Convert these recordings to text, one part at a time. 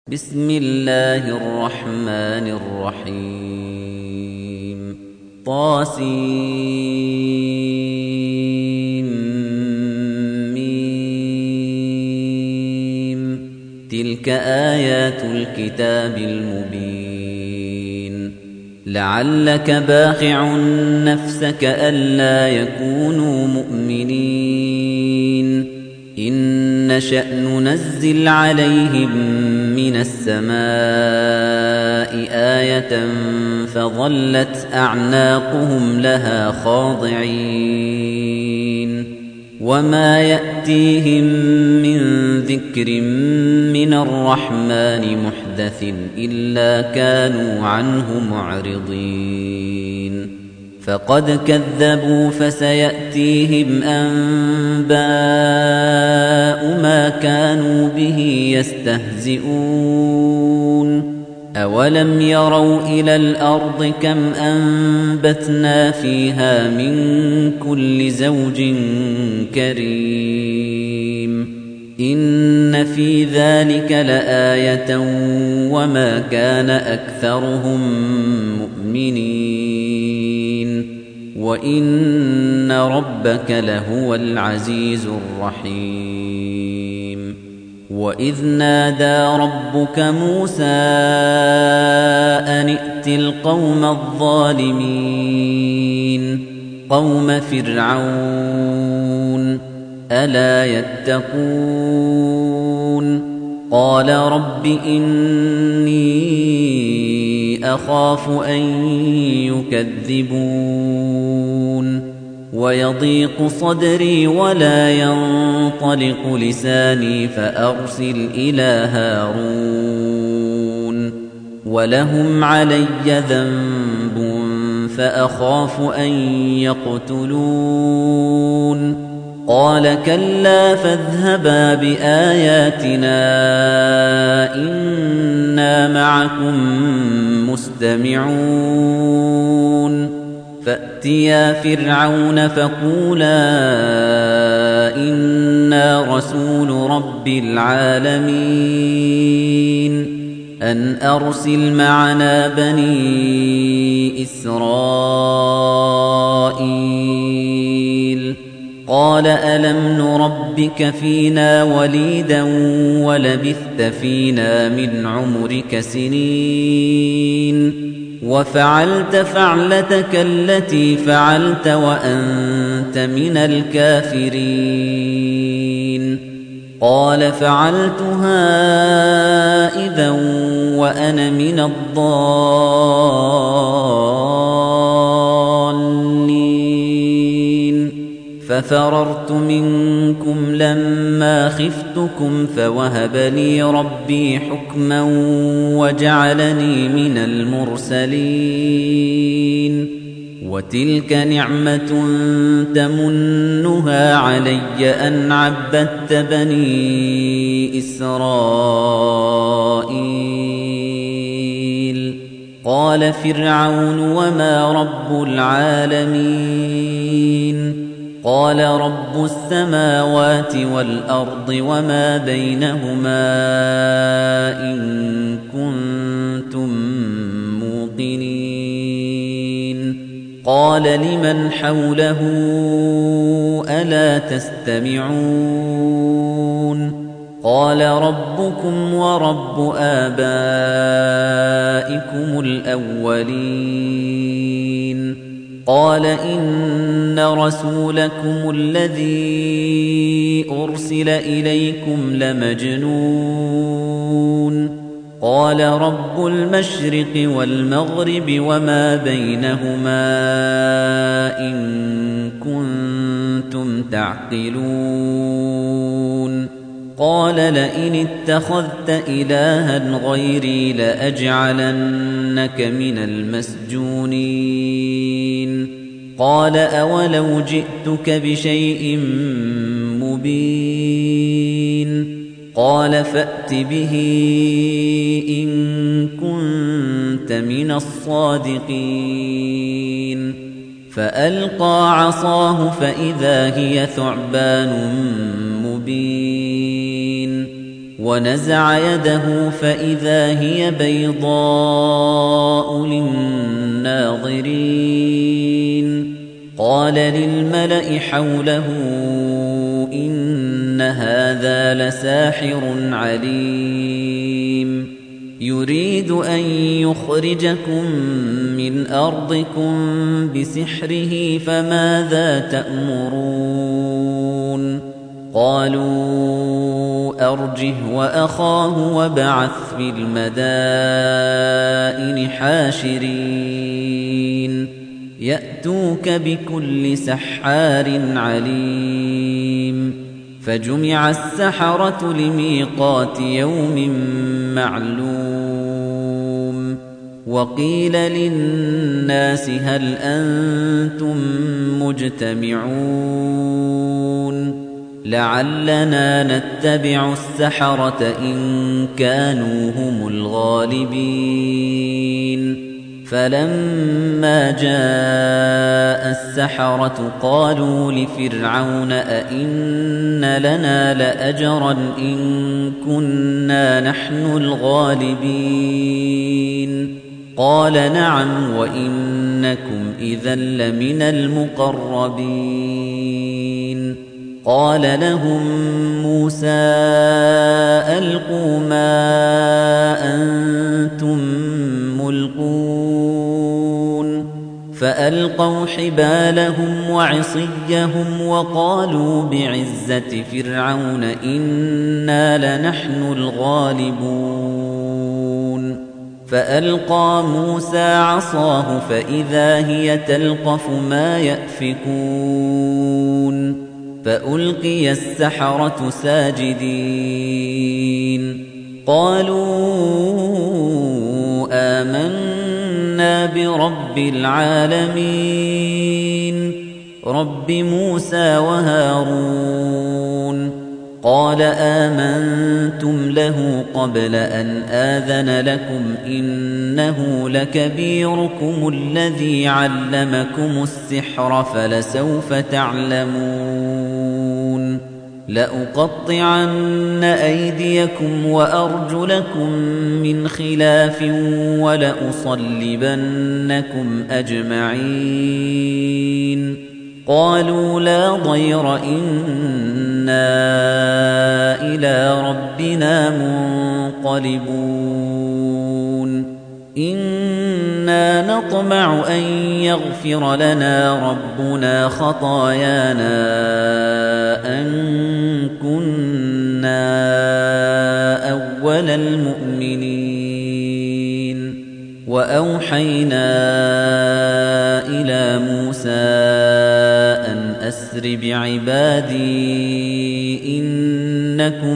بسم الله الرحمن الرحيم طاسيم تلك آيات الكتاب المبين لعلك باخع نفسك ألا يكونوا مؤمنين إن نشأ ننزل عليهم من السماء آية فظلت أعناقهم لها خاضعين وما يأتيهم من ذكر من الرحمن محدث إلا كانوا عنه معرضين فقد كذبوا فسيأتيهم أنباء ما كانوا به يستهزئون أولم يروا إلى الأرض كم أنبتنا فيها من كل زوج كريم إن في ذلك لآية وما كان أكثرهم مؤمنين وإن ربك لهو العزيز الرحيم وإذ نادى ربك موسى أن ائت القوم الظالمين قوم فرعون ألا يتقون قال رب إني أخاف أن يكذبون ويضيق صدري ولا ينطلق لساني فأرسل إلى هارون ولهم علي ذنب فأخاف أن يقتلون قال كلا فاذهبا بآياتنا إنا معكم مستمعون فأتيا فرعون فقولا إنا رسول رب العالمين أن أرسل معنا بني إسرائيل قال ألم نربك فينا وليدا ولبثت فينا من عمرك سنين وفعلت فعلتك التي فعلت وأنت من الكافرين قال فعلتها إذا وأنا من الضالين ففررت منكم لما خفتكم فوهب لي ربي حكما وجعلني من المرسلين وتلك نعمة تمنها علي أن عبدت بني إسرائيل قال فرعون وما رب العالمين قال رب السماوات والأرض وما بينهما إن كنتم موقنين قال لمن حوله ألا تستمعون قال ربكم ورب آبائكم الأولين قال إن رسولكم الذي أرسل إليكم لمجنون قال رب المشرق والمغرب وما بينهما إن كنتم تعقلون قال لئن اتخذت إلها غيري لأجعلنك من المسجونين قال أولو جئتك بشيء مبين قال فأت به إن كنت من الصادقين فألقى عصاه فإذا هي ثعبان مبين ونزع يده فإذا هي بيضاء للناظرين قال للملأ حوله إن هذا لساحر عليم يريد أن يخرجكم من أرضكم بسحره فماذا تأمرون قالوا أرجه وأخاه وابعث في المدائن حاشرين يأتوك بكل سحار عليم فجمع السحرة لميقات يوم معلوم وقيل للناس هل أنتم مجتمعون لعلنا نتبع السحرة إن كانوا هم الغالبين فلما جاء السحرة قالوا لفرعون أئن لنا لأجرا إن كنا نحن الغالبين قال نعم وإنكم إذا لمن المقربين قال لهم موسى ألقوا ما أنتم ملقون فألقوا حبالهم وعصيهم وقالوا بعزة فرعون إنا لنحن الغالبون فألقى موسى عصاه فإذا هي تلقف ما يأفكون فألقي السحرة ساجدين قالوا آمنا برب العالمين رب موسى وهارون قال آمنتم له قبل أن آذن لكم إنه لكبيركم الذي علمكم السحر فلسوف تعلمون لأقطعن أيديكم وأرجلكم من خلاف ولأصلبنكم أجمعين قالوا لا ضير إنا إلى ربنا منقلبون إنا نطمع أن يغفر لنا ربنا خطايانا أن كنا أول المؤمنين وأوحينا إلى موسى أن أسر بعبادي إنكم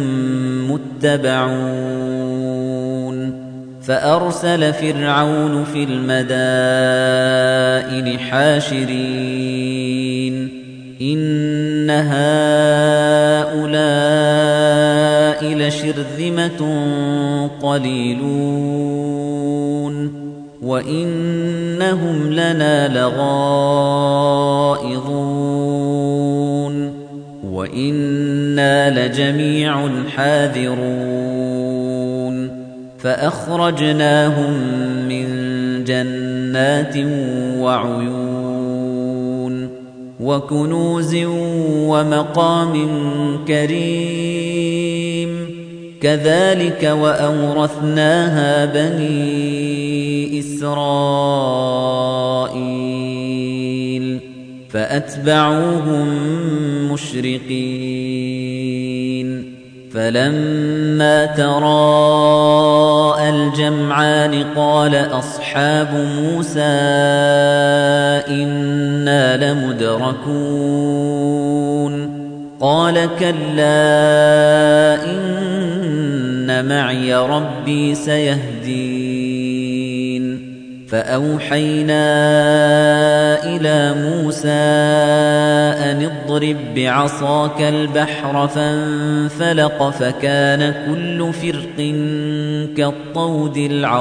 متبعون فأرسل فرعون في المدائن حاشرين إن هؤلاء لشرذمة قليلون وإنهم لنا لغائظون وإنا لجميع حاذرون فأخرجناهم من جنات وعيون وكنوز ومقام كريم كذلك وأورثناها بني إسرائيل فأتبعوهم مشرقين فلما تراءى الجمعان قال أصحاب موسى إنا لمدركون قال كلا إن معي ربي سيهدين فأوحينا إلى موسى أن اضرب بعصاك البحر فانفلق فكان كل فرق كالطود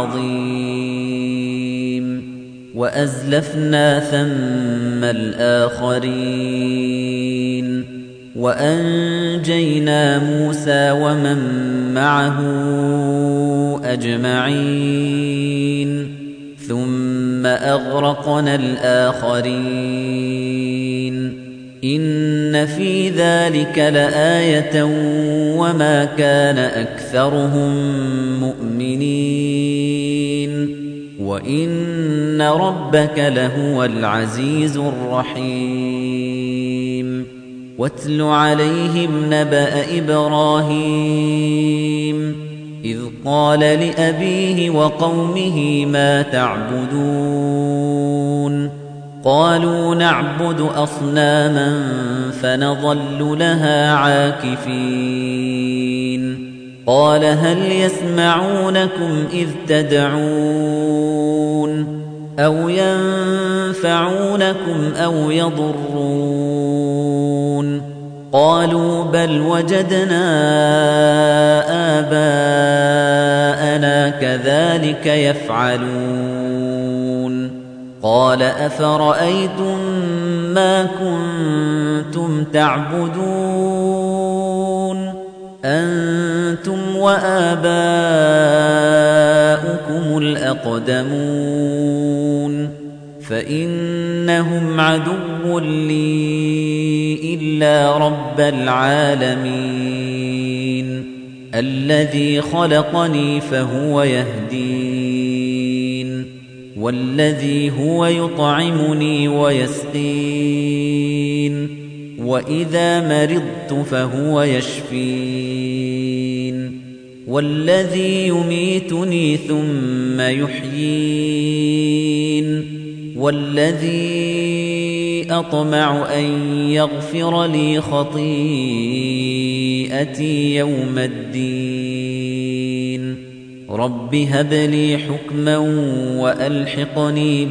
العظيم وأزلفنا ثم الآخرين وأنجينا موسى ومن معه أجمعين ثم أغرقنا الآخرين إن في ذلك لآية وما كان أكثرهم مؤمنين وإن ربك لهو العزيز الرحيم واتل عليهم نبأ إبراهيم إذ قال لأبيه وقومه ما تعبدون قالوا نعبد أصناما فنظل لها عاكفين قال هل يسمعونكم إذ تدعون أو ينفعونكم أو يضرون قالوا بل وجدنا آباءنا كذلك يفعلون قال أفرأيتم ما كنتم تعبدون أنتم وآباؤكم الأقدمون فإنهم عدو لي إلا رب العالمين الذي خلقني فهو يهدين والذي هو يطعمني ويسقين وإذا مرضت فهو يشفين والذي يميتني ثم يحيين والذي أطمع أن يغفر لي خطيئتي يوم الدين رب هب لي حكما وألحقني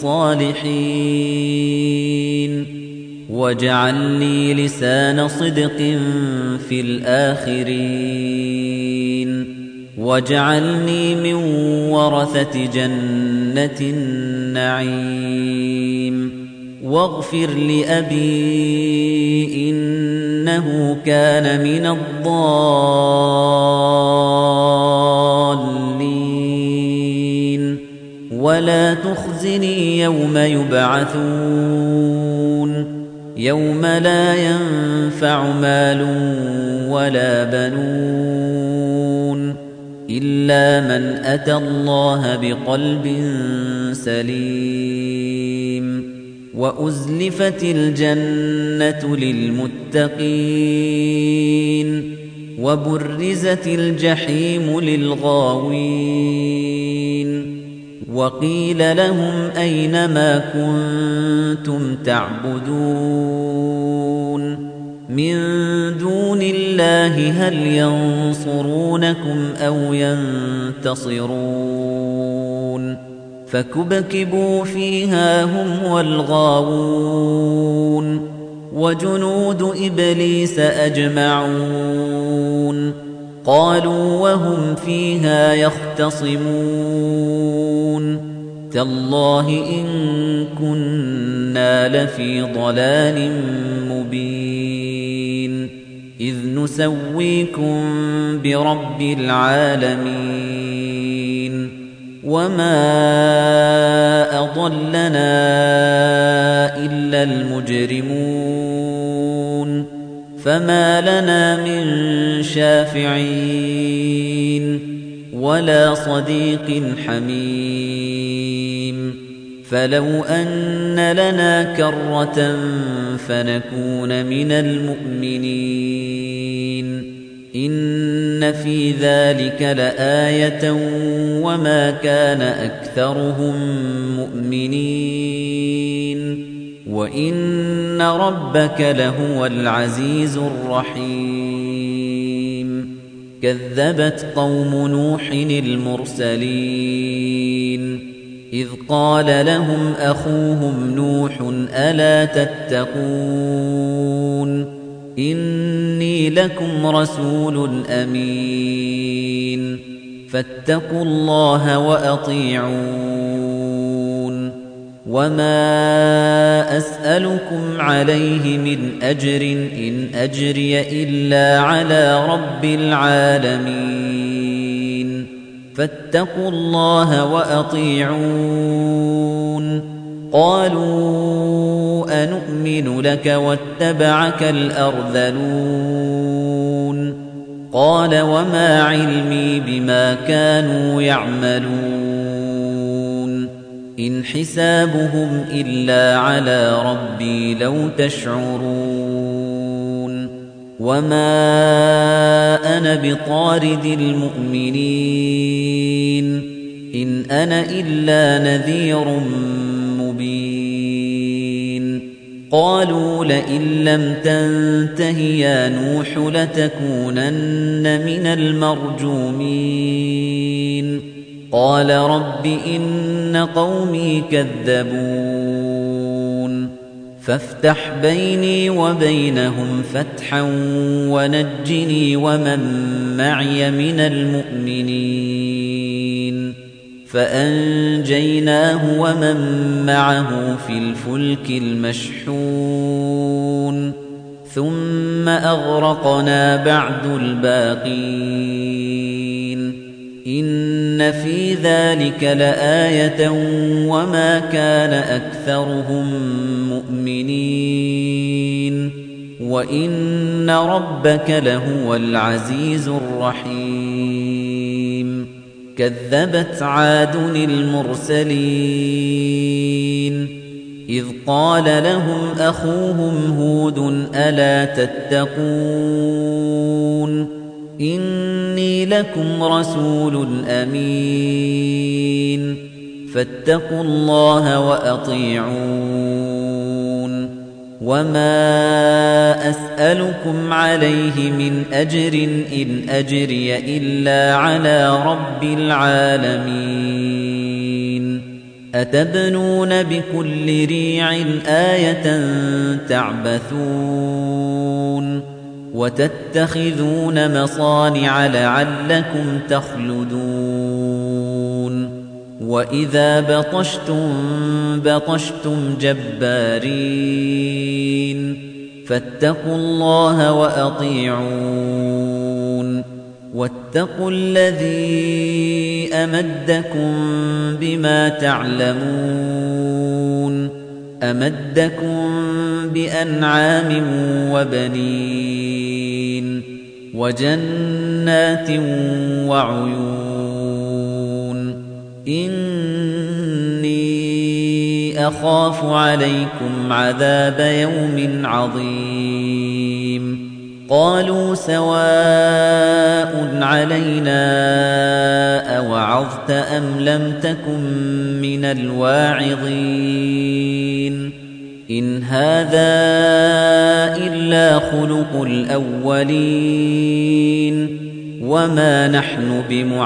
بالصالحين واجعل لي لسان صدق في الآخرين واجعلني من ورثة جنة النعيم واغفر لأبي إنه كان من الضالين ولا تخزني يوم يبعثون يوم لا ينفع مال ولا بنون إلا من أتى الله بقلب سليم وأزلفت الجنة للمتقين وبرزت الجحيم للغاوين وقيل لهم أين ما كنتم تعبدون من دون الله هل ينصرونكم أو ينتصرون فكبكبوا فيها هم والغاوون وجنود إبليس أجمعون قالوا وهم فيها يختصمون تالله إن كنا لفي ضلال مبين إذ نسويكم برب العالمين وما أضلنا إلا المجرمون فما لنا من شافعين ولا صديق حميم فلو أن لنا كرة فنكون من المؤمنين إن في ذلك لآية وما كان أكثرهم مؤمنين وإن ربك لهو العزيز الرحيم كذبت قوم نوح المرسلين إذ قال لهم أخوهم نوح ألا تتقون إني لكم رسول أمين فاتقوا الله وأطيعون وما أسألكم عليه من أجر إن أجري إلا على رب العالمين فاتقوا الله وأطيعون قالوا أنؤمن لك واتبعك الأرذلون قال وما علمي بما كانوا يعملون إن حسابهم إلا على ربي لو تشعرون وما أنا بطارد المؤمنين إن أنا إلا نذير مبين قالوا لئن لم تنته يا نوح لتكونن من المرجومين قال رب إن قومي كذبون فافتح بيني وبينهم فتحا ونجني ومن معي من المؤمنين فأنجيناه ومن معه في الفلك المشحون ثم أغرقنا بعد الباقين إن في ذلك لآية وما كان أكثرهم مؤمنين وإن ربك لهو العزيز الرحيم كذبت عاد المرسلين إذ قال لهم أخوهم هود ألا تتقون إني لكم رسول أمين فاتقوا الله وأطيعون وما أسألكم عليه من أجر إن أجري إلا على رب العالمين أتبنون بكل ريع آية تعبثون وتتخذون مصانع لعلكم تخلدون وإذا بطشتم جبارين فاتقوا الله وأطيعون واتقوا الذي أمدكم بما تعلمون أمدكم بأنعام وبنين وجنات وعيون إني أخاف عليكم عذاب يوم عظيم قالوا سواء علينا أوعظت أم لم تكن من الواعظين إن هذا إلا خلق الأولين وما نحن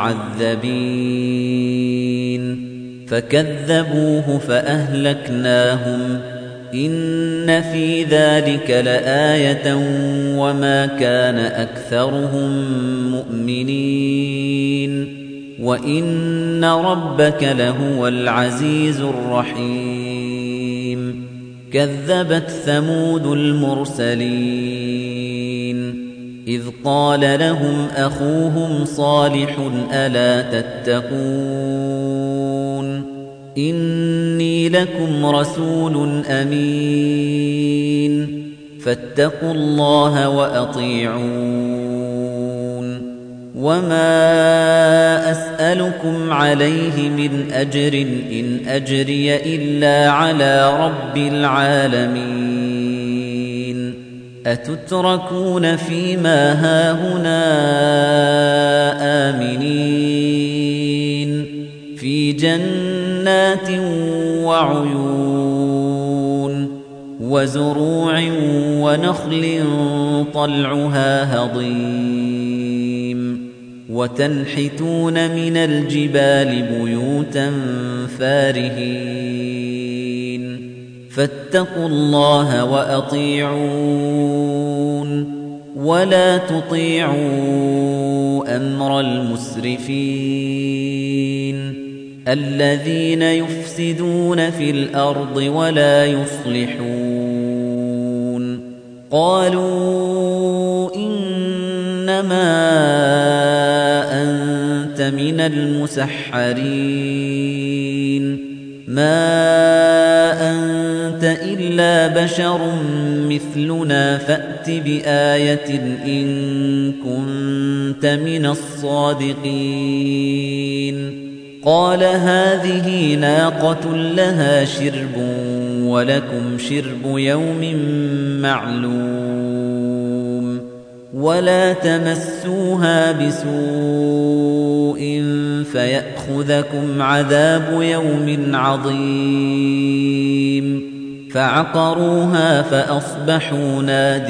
بمعذبين فكذبوه فأهلكناهم إن في ذلك لآية وما كان أكثرهم مؤمنين وإن ربك لهو العزيز الرحيم كذبت ثمود المرسلين إذ قال لهم أخوهم صالح ألا تتقون إني لكم رسول أمين فاتقوا الله وأطيعون وما أسألكم عليه من أجر إن أجري إلا على رب العالمين أتتركون فيما هاهنا آمنين في جنات وعيون وزروع ونخل طلعها هضيم وتنحتون من الجبال بيوتا فارهين فاتقوا الله وأطيعون ولا تطيعوا أمر المسرفين الذين يفسدون في الأرض ولا يصلحون قالوا إنما أنت من المسحرين ما أنت إلا بشر مثلنا فأت بآية إن كنت من الصادقين قال هذه ناقة لها شرب ولكم شرب يوم معلوم ولا تمسوها بسوء فيأخذكم عذاب يوم عظيم فعقروها فأصبحوا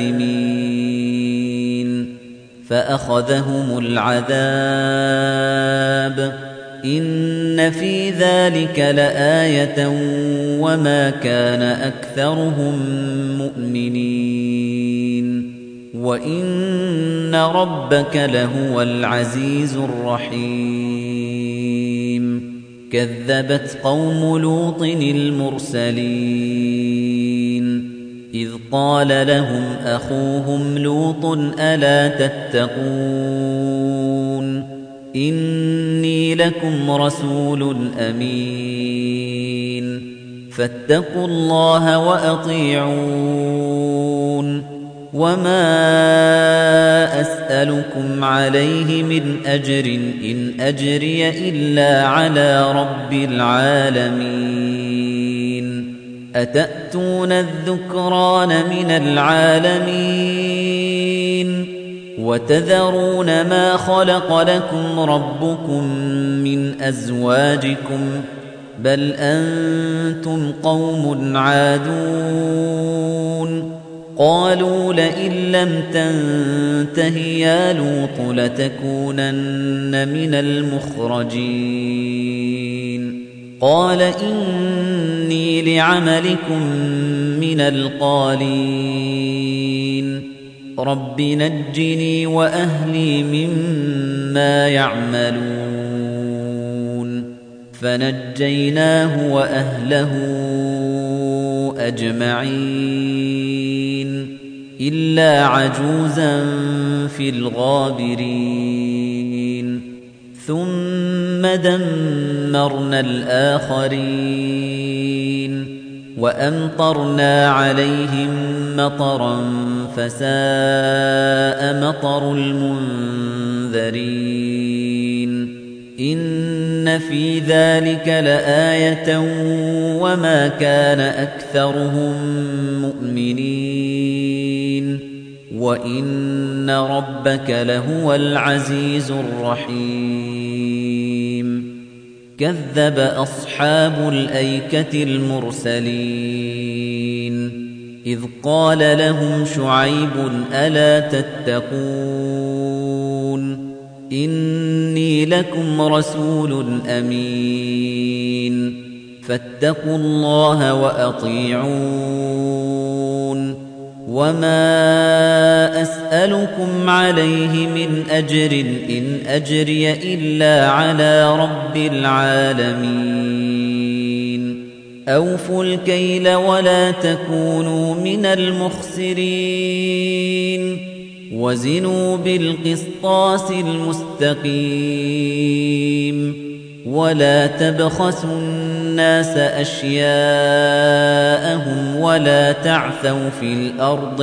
نادمين فأخذهم العذاب إن في ذلك لآية وما كان أكثرهم مؤمنين وإن ربك لهو العزيز الرحيم كذبت قوم لوط المرسلين إذ قال لهم أخوهم لوط ألا تتقون إني لكم رسول أمين فاتقوا الله وأطيعون وما أسألكم عليه من أجر إن أجري إلا على رب العالمين أتأتون الذكران من العالمين وتذرون ما خلق لكم ربكم من أزواجكم بل أنتم قوم عادون قالوا لئن لم تنته يا لوط لتكونن من المخرجين قال إني لعملكم من القالين رب نجني وأهلي مما يعملون فنجيناه وأهله أجمعين إلا عجوزا في الغابرين ثم دمرنا الآخرين وأمطرنا عليهم مطرا فساء مطر المنذرين إن في ذلك لآية وما كان أكثرهم مؤمنين وإن ربك لهو العزيز الرحيم كذب أصحاب الأيكة المرسلين إذ قال لهم شعيب ألا تتقون إني لكم رسول أمين فاتقوا الله وأطيعون وما أسألكم عليه من أجر إن أجري إلا على رب العالمين أوفوا الكيل ولا تكونوا من المخسرين وزنوا بالقسطاس المستقيم ولا تبخسوا الناس أشياءهم ولا تعثوا في الأرض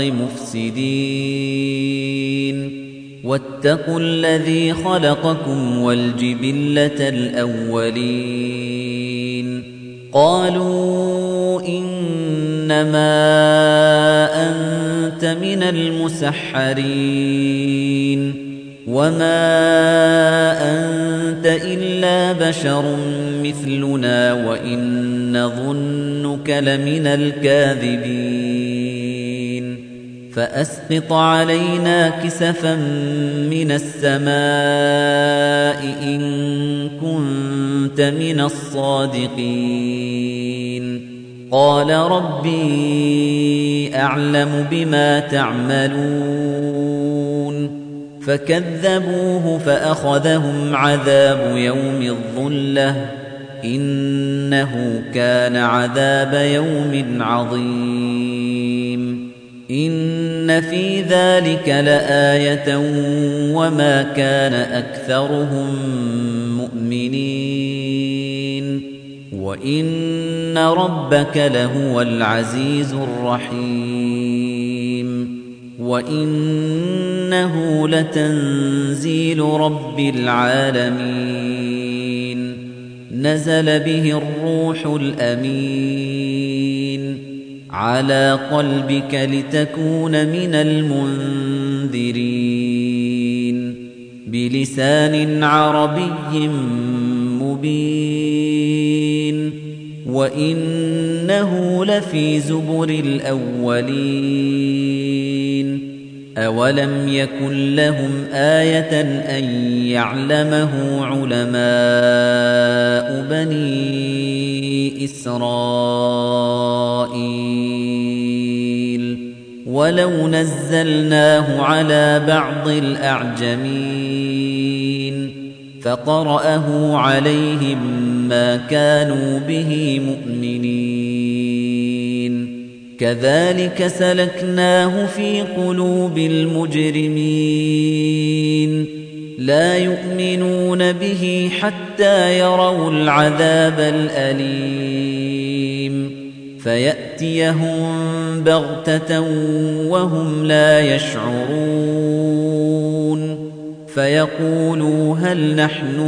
مفسدين واتقوا الذي خلقكم والجبلة الأولين قالوا إنما أنت من المسحرين وما أنت إلا بشر مثلنا وإن نظنك لمن الكاذبين فأسقط علينا كسفا من السماء إن كنت من الصادقين قال ربي أعلم بما تعملون فكذبوه فأخذهم عذاب يوم الظلة إنه كان عذاب يوم عظيم إن في ذلك لآية وما كان أكثرهم مؤمنين وإن ربك لهو العزيز الرحيم وإنه لتنزيل رب العالمين نزل به الروح الأمين على قلبك لتكون من المنذرين بلسان عربي مبين وإنه لفي زبر الأولين أولم يكن لهم آية أن يعلمه علماء بني إسرائيل ولو نزلناه على بعض الأعجمين فقرأه عليهم ما كانوا به مؤمنين كذلك سلكناه في قلوب المجرمين لا يؤمنون به حتى يروا العذاب الأليم فيأتيهم بغتة وهم لا يشعرون فيقولوا هل نحن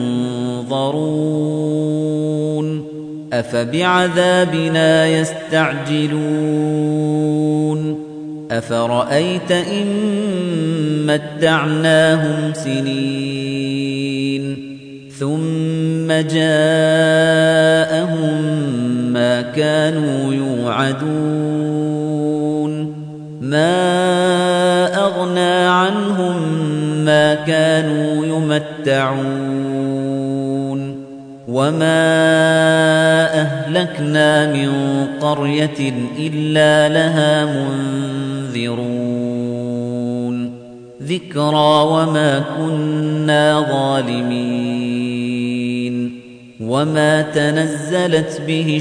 منظرون أفبعذابنا يستعجلون أفرأيت إن متعناهم سنين ثم جاءهم ما كانوا يوعدون ما أغنى عنهم ما كانوا يمتعون وما أهلكنا من قرية إلا لها منذرون ذكرى وما كنا ظالمين وما تنزلت به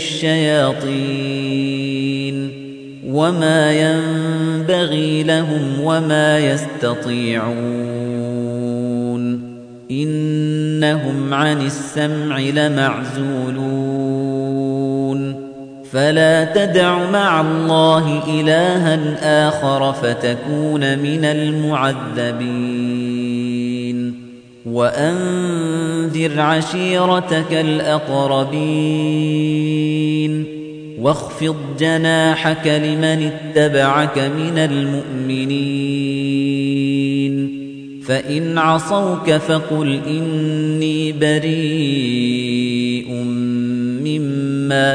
الشياطين وما ينبغي لهم وما يستطيعون إنهم عن السمع لمعزولون فلا تدع مع الله إلها آخر فتكون من المعذبين وأنذر عشيرتك الأقربين واخفض جناحك لمن اتبعك من المؤمنين فإن عصوك فقل إني بريء مما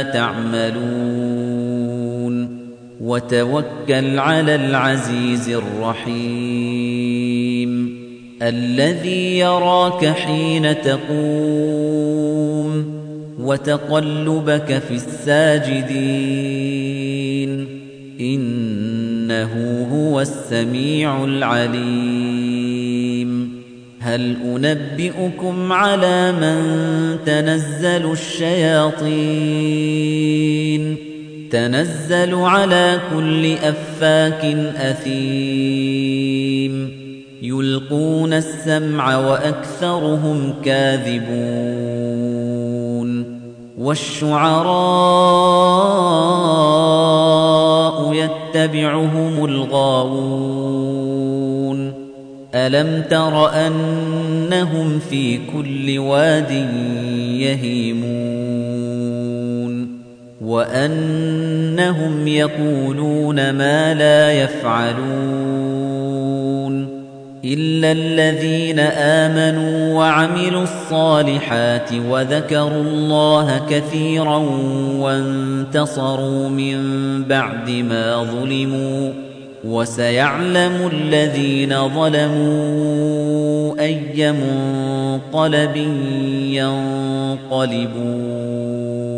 تعملون وتوكل على العزيز الرحيم الذي يراك حين تقوم وتقلبك في الساجدين إنه هو السميع العليم هل أنبئكم على من تنزل الشياطين تنزل على كل أفاك أثيم يلقون السمع وأكثرهم كاذبون والشعراء يتبعهم الغاوون ألم تر أنهم في كل واد يهيمون وأنهم يقولون ما لا يفعلون إلا الذين آمنوا وعملوا الصالحات وذكروا الله كثيرا وانتصروا من بعد ما ظلموا وسيعلم الذين ظلموا أي منقلب ينقلبون